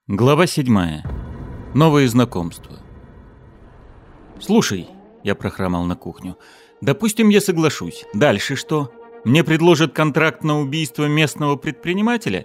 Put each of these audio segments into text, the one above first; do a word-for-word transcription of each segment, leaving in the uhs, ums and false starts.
Глава седьмая. Новые знакомства. «Слушай», — я прохромал на кухню, — «допустим, я соглашусь. Дальше что? Мне предложат контракт на убийство местного предпринимателя?»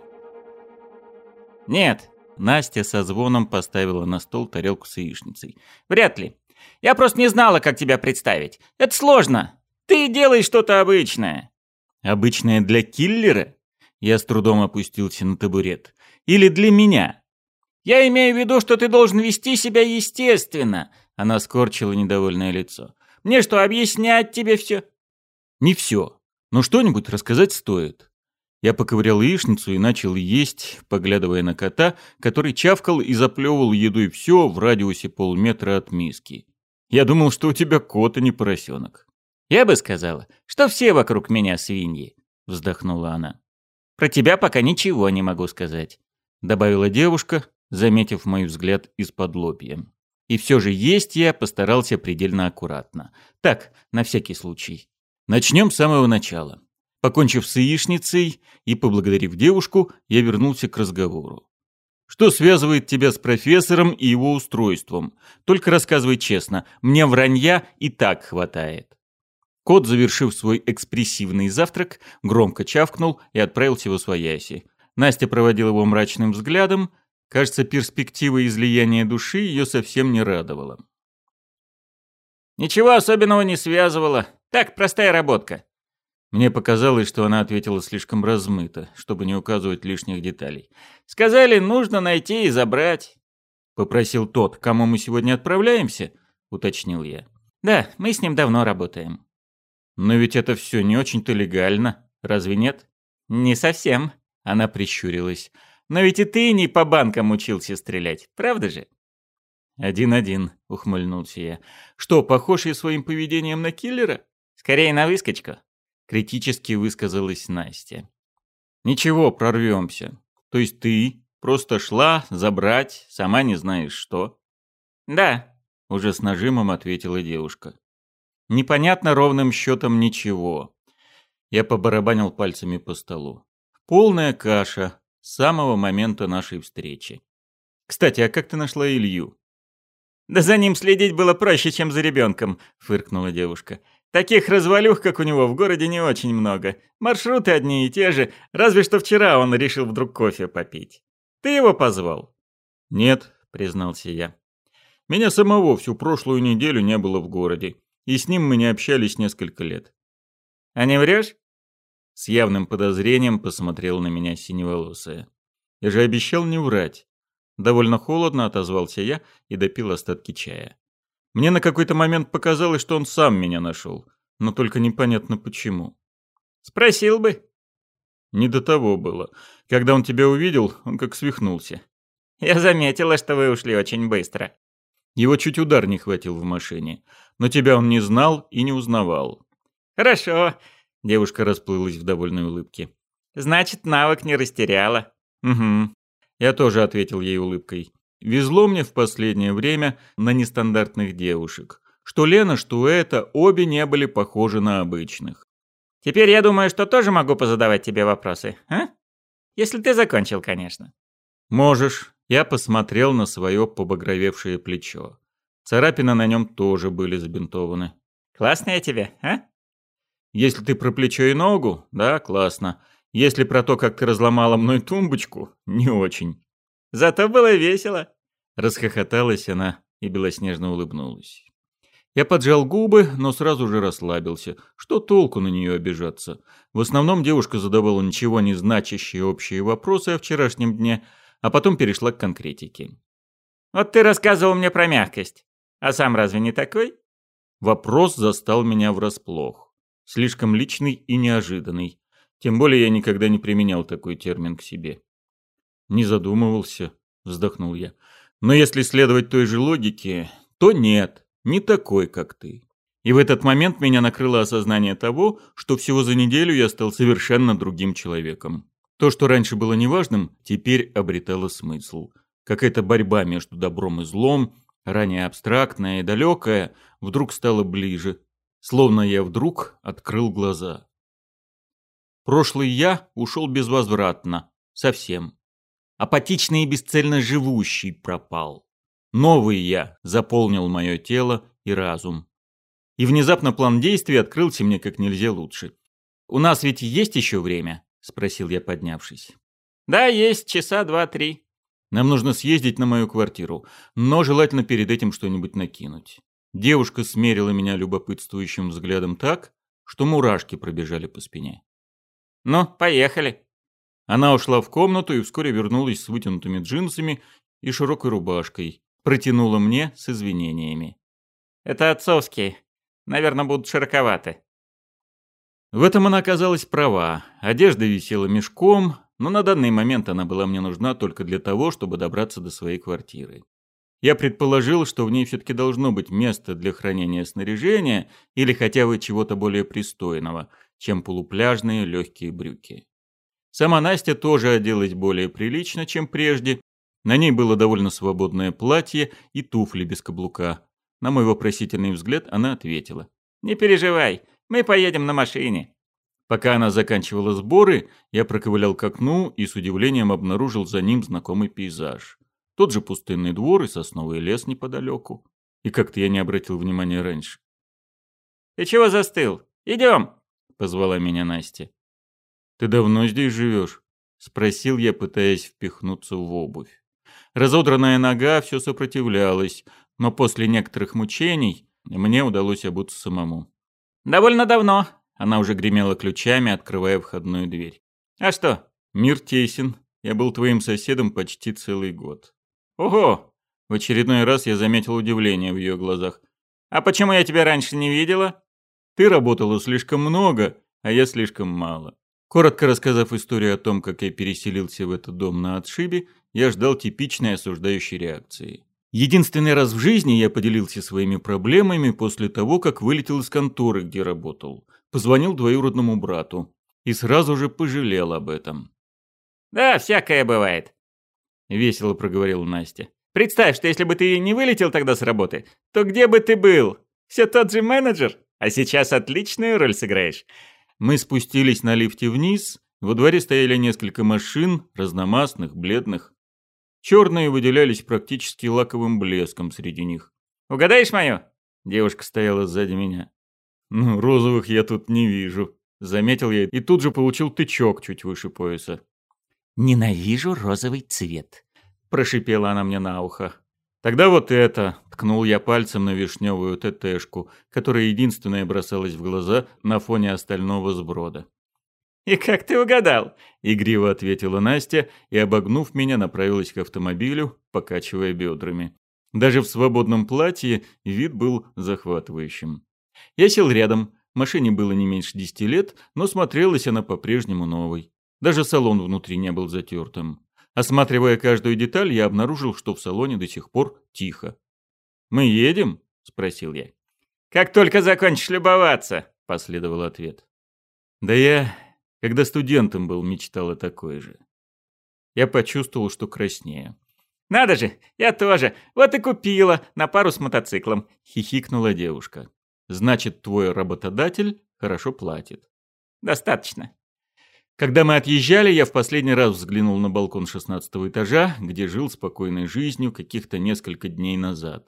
«Нет», — Настя со звоном поставила на стол тарелку с яичницей. «Вряд ли. Я просто не знала, как тебя представить. Это сложно. Ты делай что-то обычное». «Обычное для киллера?» Я с трудом опустился на табурет. «Или для меня?» «Я имею в виду, что ты должен вести себя естественно», — она скорчила недовольное лицо. «Мне что, объяснять тебе все?» «Не все. Но что-нибудь рассказать стоит». Я поковырял яичницу и начал есть, поглядывая на кота, который чавкал и заплевывал едой все в радиусе полметра от миски. «Я думал, что у тебя кот, а не поросенок». «Я бы сказала, что все вокруг меня свиньи», — вздохнула она. «Про тебя пока ничего не могу сказать», — добавила девушка, заметив мой взгляд из-под лобья. И все же есть я постарался предельно аккуратно. Так, на всякий случай. Начнем с самого начала. Покончив с яичницей и поблагодарив девушку, я вернулся к разговору. Что связывает тебя с профессором и его устройством? Только рассказывай честно, мне вранья и так хватает. Кот, завершив свой экспрессивный завтрак, громко чавкнул и отправился восвояси. Настя проводила его мрачным взглядом. Кажется, перспектива излияния души ее совсем не радовала. «Ничего особенного не связывала. Так, простая работка». Мне показалось, что она ответила слишком размыто, чтобы не указывать лишних деталей. «Сказали, нужно найти и забрать». «Попросил тот, кому мы сегодня отправляемся?» — уточнил я. «Да, мы с ним давно работаем». «Но ведь это все не очень-то легально, разве нет?» «Не совсем», — она прищурилась. «Но ведь и ты не по банкам учился стрелять, правда же?» «Один-один», — ухмыльнулся я. «Что, похож я своим поведением на киллера?» «Скорее на выскочку», — критически высказалась Настя. «Ничего, прорвемся. То есть ты просто шла забрать, сама не знаешь что?» «Да», — уже с нажимом ответила девушка. «Непонятно ровным счетом ничего». Я побарабанил пальцами по столу. «Полная каша с самого момента нашей встречи. Кстати, а как ты нашла Илью?» «Да за ним следить было проще, чем за ребенком», — фыркнула девушка. «Таких развалюх, как у него, в городе не очень много. Маршруты одни и те же, разве что вчера он решил вдруг кофе попить. Ты его позвал?» «Нет», — признался я. «Меня самого всю прошлую неделю не было в городе, и с ним мы не общались несколько лет». «А не врешь?» С явным подозрением посмотрел на меня синеволосая. «Я же обещал не врать». Довольно холодно отозвался я и допил остатки чая. Мне на какой-то момент показалось, что он сам меня нашел, но только непонятно почему. «Спросил бы». Не до того было. Когда он тебя увидел, он как свихнулся. «Я заметила, что вы ушли очень быстро». Его чуть удар не хватил в машине. Но тебя он не знал и не узнавал. «Хорошо», — девушка расплылась в довольной улыбке. «Значит, навык не растеряла». «Угу». Я тоже ответил ей улыбкой. Везло мне в последнее время на нестандартных девушек. Что Лена, что эта, обе не были похожи на обычных. «Теперь я думаю, что тоже могу позадавать тебе вопросы, а? Если ты закончил, конечно». «Можешь». Я посмотрел на свое побагровевшее плечо. Царапины на нем тоже были забинтованы. «Классно я тебе, а?» «Если ты про плечо и ногу, да, классно. Если про то, как ты разломала мной тумбочку, не очень». «Зато было весело». Расхохоталась она и белоснежно улыбнулась. Я поджал губы, но сразу же расслабился. Что толку на нее обижаться? В основном девушка задавала ничего не значащие общие вопросы о вчерашнем дне, а потом перешла к конкретике. «Вот ты рассказывал мне про мягкость. А сам разве не такой?» Вопрос застал меня врасплох. Слишком личный и неожиданный. Тем более я никогда не применял такой термин к себе. «Не задумывался», — вздохнул я. «Но если следовать той же логике, то нет, не такой, как ты». И в этот момент меня накрыло осознание того, что всего за неделю я стал совершенно другим человеком. То, что раньше было неважным, теперь обретало смысл. Какая-то борьба между добром и злом, ранее абстрактная и далекая, вдруг стала ближе. Словно я вдруг открыл глаза. Прошлый я ушел безвозвратно. Совсем. Апатичный и бесцельно живущий пропал. Новый я заполнил мое тело и разум. И внезапно план действий открылся мне как нельзя лучше. «У нас ведь есть еще время?» – спросил я, поднявшись. «Да, есть, часа два-три». «Нам нужно съездить на мою квартиру, но желательно перед этим что-нибудь накинуть». Девушка смерила меня любопытствующим взглядом так, что мурашки пробежали по спине. «Ну, поехали». Она ушла в комнату и вскоре вернулась с вытянутыми джинсами и широкой рубашкой. Протянула мне с извинениями. «Это отцовские. Наверное, будут широковаты». В этом она оказалась права. Одежда висела мешком, но на данный момент она была мне нужна только для того, чтобы добраться до своей квартиры. Я предположил, что в ней все-таки должно быть место для хранения снаряжения или хотя бы чего-то более пристойного, чем полупляжные легкие брюки. Сама Настя тоже оделась более прилично, чем прежде. На ней было довольно свободное платье и туфли без каблука. На мой вопросительный взгляд она ответила. «Не переживай, мы поедем на машине». Пока она заканчивала сборы, я проковылял к окну и с удивлением обнаружил за ним знакомый пейзаж. Тот же пустынный двор и сосновый лес неподалеку. И как-то я не обратил внимания раньше. «Ты чего застыл? Идем!» — позвала меня Настя. «Ты давно здесь живешь?» — спросил я, пытаясь впихнуться в обувь. Разодранная нога все сопротивлялась, но после некоторых мучений мне удалось обуться самому. «Довольно давно». Она уже гремела ключами, открывая входную дверь. «А что?» «Мир тесен. Я был твоим соседом почти целый год». «Ого!» В очередной раз я заметил удивление в ее глазах. «А почему я тебя раньше не видела?» «Ты работала слишком много, а я слишком мало». Коротко рассказав историю о том, как я переселился в этот дом на отшибе, я ждал типичной осуждающей реакции. Единственный раз в жизни я поделился своими проблемами после того, как вылетел из конторы, где работал. Позвонил двоюродному брату и сразу же пожалел об этом. «Да, всякое бывает», — весело проговорила Настя. «Представь, что если бы ты не вылетел тогда с работы, то где бы ты был? Все тот же менеджер, а сейчас отличную роль сыграешь». Мы спустились на лифте вниз, во дворе стояли несколько машин, разномастных, бледных. Черные выделялись практически лаковым блеском среди них. «Угадаешь мою?» Девушка стояла сзади меня. «Ну, розовых я тут не вижу», — заметил я и тут же получил тычок чуть выше пояса. «Ненавижу розовый цвет», — прошипела она мне на ухо. «Тогда вот это», — ткнул я пальцем на вишневую ТТшку, которая единственная бросалась в глаза на фоне остального сброда. «И как ты угадал?» — игриво ответила Настя и, обогнув меня, направилась к автомобилю, покачивая бедрами. Даже в свободном платье вид был захватывающим. Я сел рядом, машине было не меньше десяти лет, но смотрелась она по-прежнему новой. Даже салон внутри не был затертым. Осматривая каждую деталь, я обнаружил, что в салоне до сих пор тихо. «Мы едем?» — спросил я. «Как только закончишь любоваться», — последовал ответ. «Да я, когда студентом был, мечтал о такой же». Я почувствовал, что краснею. «Надо же, я тоже. Вот и купила на пару с мотоциклом», — хихикнула девушка. «Значит, твой работодатель хорошо платит». «Достаточно». Когда мы отъезжали, я в последний раз взглянул на балкон шестнадцатого этажа, где жил спокойной жизнью каких-то несколько дней назад.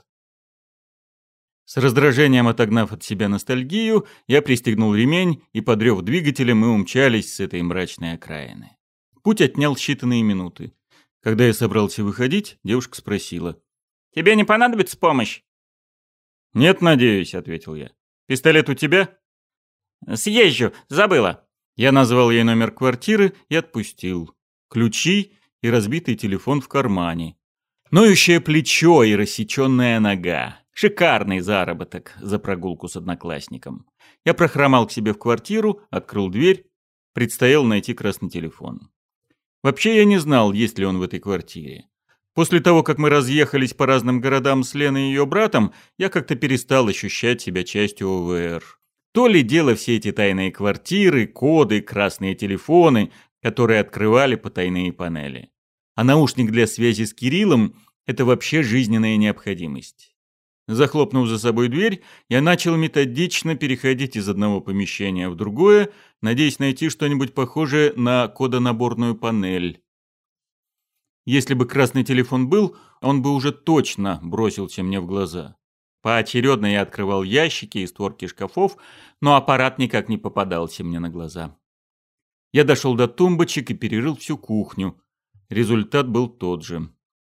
С раздражением отогнав от себя ностальгию, я пристегнул ремень, и, подрев двигателем, мы умчались с этой мрачной окраины. Путь отнял считанные минуты. Когда я собрался выходить, девушка спросила. «Тебе не понадобится помощь?» «Нет, надеюсь», — ответил я. «Пистолет у тебя?» «Съезжу, забыла». Я назвал ей номер квартиры и отпустил. Ключи и разбитый телефон в кармане. Ноющее плечо и рассеченная нога. Шикарный заработок за прогулку с одноклассником. Я прохромал к себе в квартиру, открыл дверь. Предстояло найти красный телефон. Вообще я не знал, есть ли он в этой квартире. После того, как мы разъехались по разным городам с Леной и ее братом, я как-то перестал ощущать себя частью О В Р. То ли дело все эти тайные квартиры, коды, красные телефоны, которые открывали потайные панели. А наушник для связи с Кириллом – это вообще жизненная необходимость. Захлопнув за собой дверь, я начал методично переходить из одного помещения в другое, надеясь найти что-нибудь похожее на кодонаборную панель. Если бы красный телефон был, он бы уже точно бросился мне в глаза. Поочередно я открывал ящики и створки шкафов, но аппарат никак не попадался мне на глаза. Я дошел до тумбочек и перерыл всю кухню. Результат был тот же.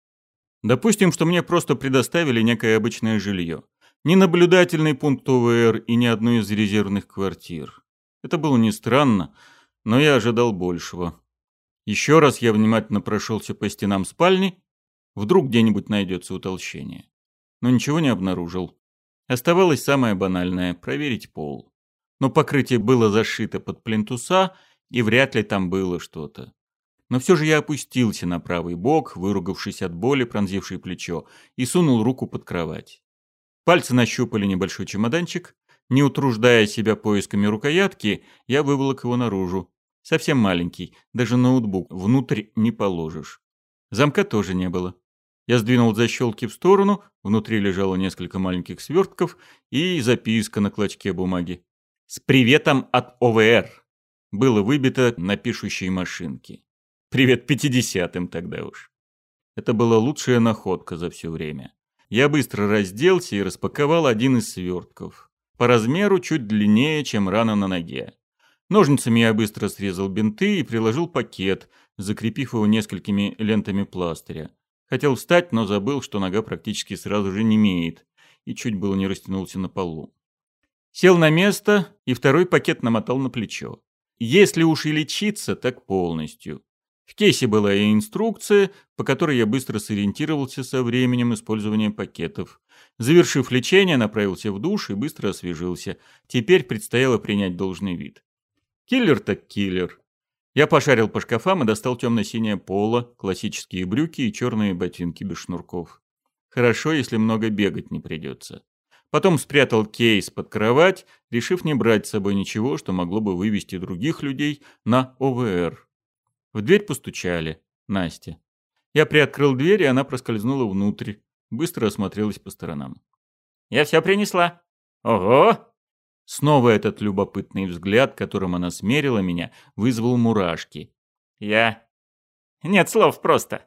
Допустим, что мне просто предоставили некое обычное жилье. Ни наблюдательный пункт О В Р и ни одну из резервных квартир. Это было не странно, но я ожидал большего. Еще раз я внимательно прошелся по стенам спальни. Вдруг где-нибудь найдется утолщение. Но ничего не обнаружил. Оставалось самое банальное – проверить пол. Но покрытие было зашито под плинтуса, и вряд ли там было что-то. Но все же я опустился на правый бок, выругавшись от боли, пронзившей плечо, и сунул руку под кровать. Пальцы нащупали небольшой чемоданчик. Не утруждая себя поисками рукоятки, я выволок его наружу. Совсем маленький, даже ноутбук внутрь не положишь. Замка тоже не было. Я сдвинул защелки в сторону, внутри лежало несколько маленьких свертков и записка на клочке бумаги. «С приветом от О В Р» было выбито на пишущей машинке. Привет пятидесятым тогда уж. Это была лучшая находка за все время. Я быстро разделся и распаковал один из свертков. По размеру чуть длиннее, чем рана на ноге. Ножницами я быстро срезал бинты и приложил пакет, закрепив его несколькими лентами пластыря. Хотел встать, но забыл, что нога практически сразу же немеет, и чуть было не растянулся на полу. Сел на место и второй пакет намотал на плечо. Если уж и лечиться, так полностью. В кейсе была и инструкция, по которой я быстро сориентировался со временем использования пакетов. Завершив лечение, направился в душ и быстро освежился. Теперь предстояло принять должный вид. Киллер так киллер. Я пошарил по шкафам и достал темно-синее поло, классические брюки и черные ботинки без шнурков. Хорошо, если много бегать не придется. Потом спрятал кейс под кровать, решив не брать с собой ничего, что могло бы вывести других людей на О В Р. В дверь постучали. Настя. Я приоткрыл дверь, и она проскользнула внутрь. Быстро осмотрелась по сторонам. «Я все принесла». «Ого!» Снова этот любопытный взгляд, которым она смерила меня, вызвал мурашки. «Я...» «Нет слов просто».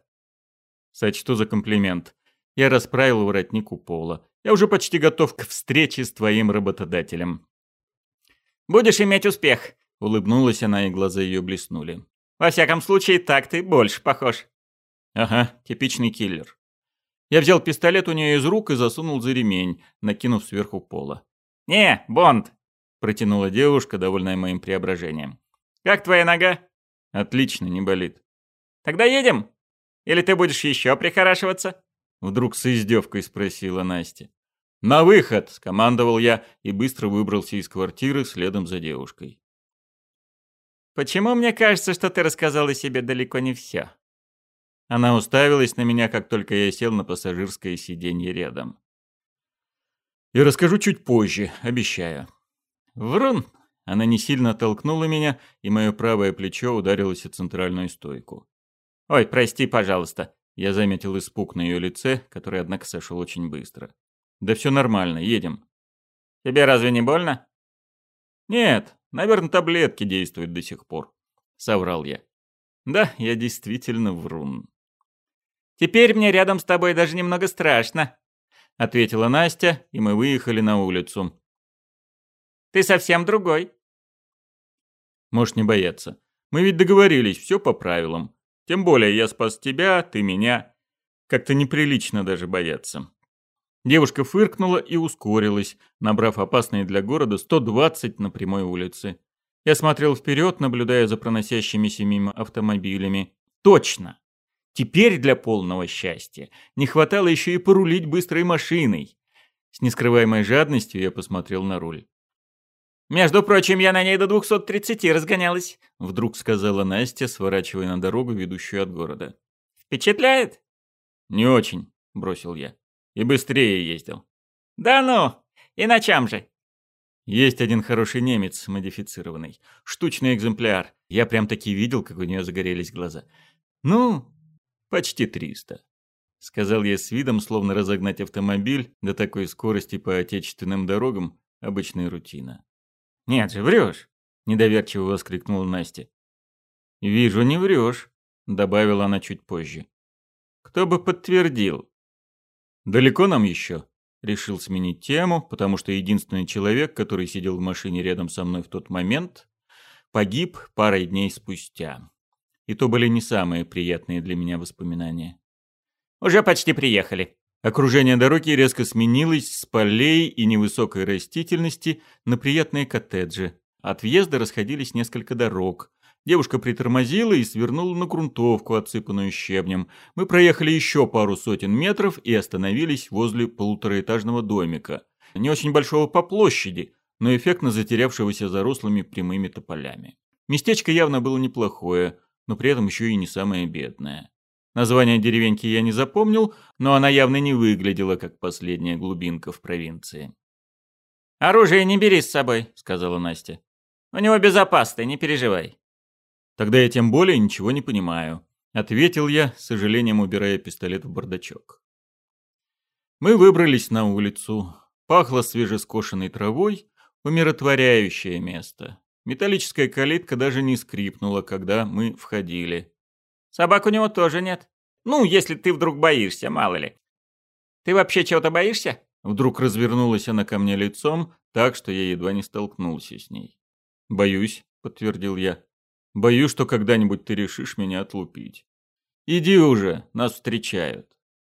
Сочту за комплимент. Я расправил воротник у пола. Я уже почти готов к встрече с твоим работодателем. «Будешь иметь успех», — улыбнулась она, и глаза ее блеснули. «Во всяком случае, так ты больше похож». «Ага, типичный киллер». Я взял пистолет у нее из рук и засунул за ремень, накинув сверху пола. «Не, Бонд», — протянула девушка, довольная моим преображением. «Как твоя нога?» «Отлично, не болит». «Тогда едем? Или ты будешь еще прихорашиваться?» Вдруг с издевкой спросила Настя. «На выход!» — скомандовал я и быстро выбрался из квартиры следом за девушкой. «Почему мне кажется, что ты рассказала себе далеко не все?» Она уставилась на меня, как только я сел на пассажирское сиденье рядом. «И расскажу чуть позже, обещаю». «Врун!» Она не сильно толкнула меня, и мое правое плечо ударилось о центральную стойку. «Ой, прости, пожалуйста». Я заметил испуг на ее лице, который, однако, сошел очень быстро. «Да все нормально, едем». «Тебе разве не больно?» «Нет, наверное, таблетки действуют до сих пор», — соврал я. «Да, я действительно врун». «Теперь мне рядом с тобой даже немного страшно», — ответила Настя, и мы выехали на улицу. «Ты совсем другой». «Можешь не бояться. Мы ведь договорились, все по правилам. Тем более я спас тебя, ты меня. Как-то неприлично даже бояться». Девушка фыркнула и ускорилась, набрав опасные для города сто двадцать на прямой улице. Я смотрел вперед, наблюдая за проносящимися мимо автомобилями. Точно! Теперь для полного счастья не хватало еще и порулить быстрой машиной. С нескрываемой жадностью я посмотрел на руль. «Между прочим, я на ней до двухсот тридцати разгонялась», — вдруг сказала Настя, сворачивая на дорогу, ведущую от города. «Впечатляет?» «Не очень», — бросил я. «И быстрее ездил». «Да ну! И на чем же?» «Есть один хороший немец, модифицированный. Штучный экземпляр. Я прям-таки видел, как у нее загорелись глаза. Ну, почти триста», — сказал я с видом, словно разогнать автомобиль до такой скорости по отечественным дорогам — обычная рутина. «Нет же, врешь!» — недоверчиво воскликнула Настя. «Вижу, не врешь», — добавила она чуть позже. Кто бы подтвердил? Далеко нам еще? Решил сменить тему, потому что единственный человек, который сидел в машине рядом со мной в тот момент, погиб парой дней спустя. И то были не самые приятные для меня воспоминания. Уже почти приехали. Окружение дороги резко сменилось с полей и невысокой растительности на приятные коттеджи. От въезда расходились несколько дорог. Девушка притормозила и свернула на грунтовку, отсыпанную щебнем. Мы проехали еще пару сотен метров и остановились возле полутораэтажного домика. Не очень большого по площади, но эффектно затерявшегося за рослыми прямыми тополями. Местечко явно было неплохое, но при этом еще и не самое бедное. Название деревеньки я не запомнил, но она явно не выглядела как последняя глубинка в провинции. «Оружие не бери с собой», — сказала Настя. «У него безопасно, не переживай». «Тогда я тем более ничего не понимаю», — ответил я, с сожалением убирая пистолет в бардачок. Мы выбрались на улицу. Пахло свежескошенной травой, умиротворяющее место. Металлическая калитка даже не скрипнула, когда мы входили. «Собак у него тоже нет. Ну, если ты вдруг боишься, мало ли. Ты вообще чего-то боишься?» Вдруг развернулась она ко мне лицом, так что я едва не столкнулся с ней. «Боюсь», — подтвердил я. «Боюсь, что когда-нибудь ты решишь меня отлупить. Иди уже, нас встречают».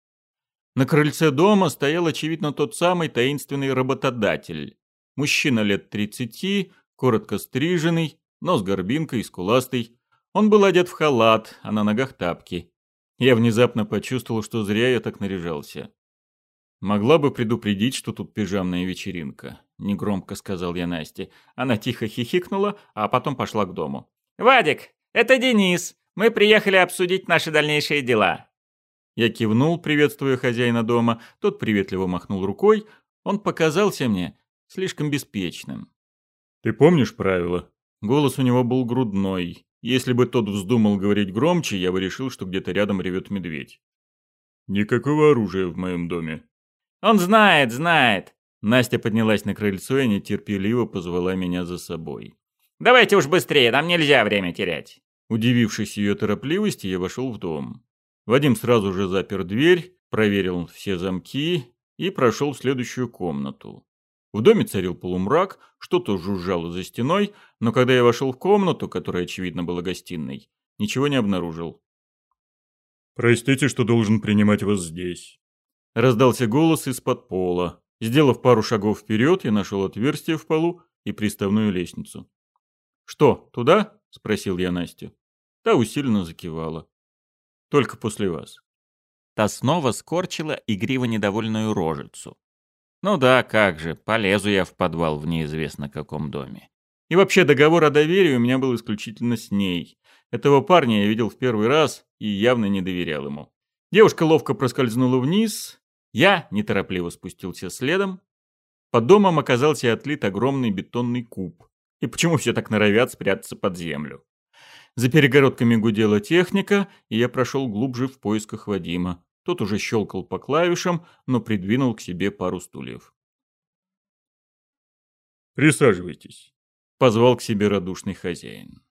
На крыльце дома стоял, очевидно, тот самый таинственный работодатель. Мужчина лет тридцати, коротко стриженный, но с горбинкой, скуластый. Он был одет в халат, а на ногах тапки. Я внезапно почувствовал, что зря я так наряжался. «Могла бы предупредить, что тут пижамная вечеринка», — негромко сказал я Насте. Она тихо хихикнула, а потом пошла к дому. «Вадик, это Денис. Мы приехали обсудить наши дальнейшие дела». Я кивнул, приветствуя хозяина дома. Тот приветливо махнул рукой. Он показался мне слишком беспечным. «Ты помнишь правила?» Голос у него был грудной. Если бы тот вздумал говорить громче, я бы решил, что где-то рядом ревет медведь. «Никакого оружия в моем доме». «Он знает, знает». Настя поднялась на крыльцо и нетерпеливо позвала меня за собой. «Давайте уж быстрее, нам нельзя время терять». Удивившись ее торопливости, я вошел в дом. Вадим сразу же запер дверь, проверил все замки и прошел в следующую комнату. В доме царил полумрак, что-то жужжало за стеной, но когда я вошел в комнату, которая, очевидно, была гостиной, ничего не обнаружил. «Простите, что должен принимать вас здесь». Раздался голос из-под пола. Сделав пару шагов вперед, я нашел отверстие в полу и приставную лестницу. «Что, туда?» — спросил я Настю. Та усиленно закивала. «Только после вас». Та снова скорчила игриво недовольную рожицу. «Ну да, как же, полезу я в подвал в неизвестно каком доме». И вообще договор о доверии у меня был исключительно с ней. Этого парня я видел в первый раз и явно не доверял ему. Девушка ловко проскользнула вниз, я неторопливо спустился следом. Под домом оказался отлит огромный бетонный куб. И почему все так норовят спрятаться под землю? За перегородками гудела техника, и я прошел глубже в поисках Вадима. Тот уже щелкал по клавишам, но придвинул к себе пару стульев. «Присаживайтесь», — позвал к себе радушный хозяин.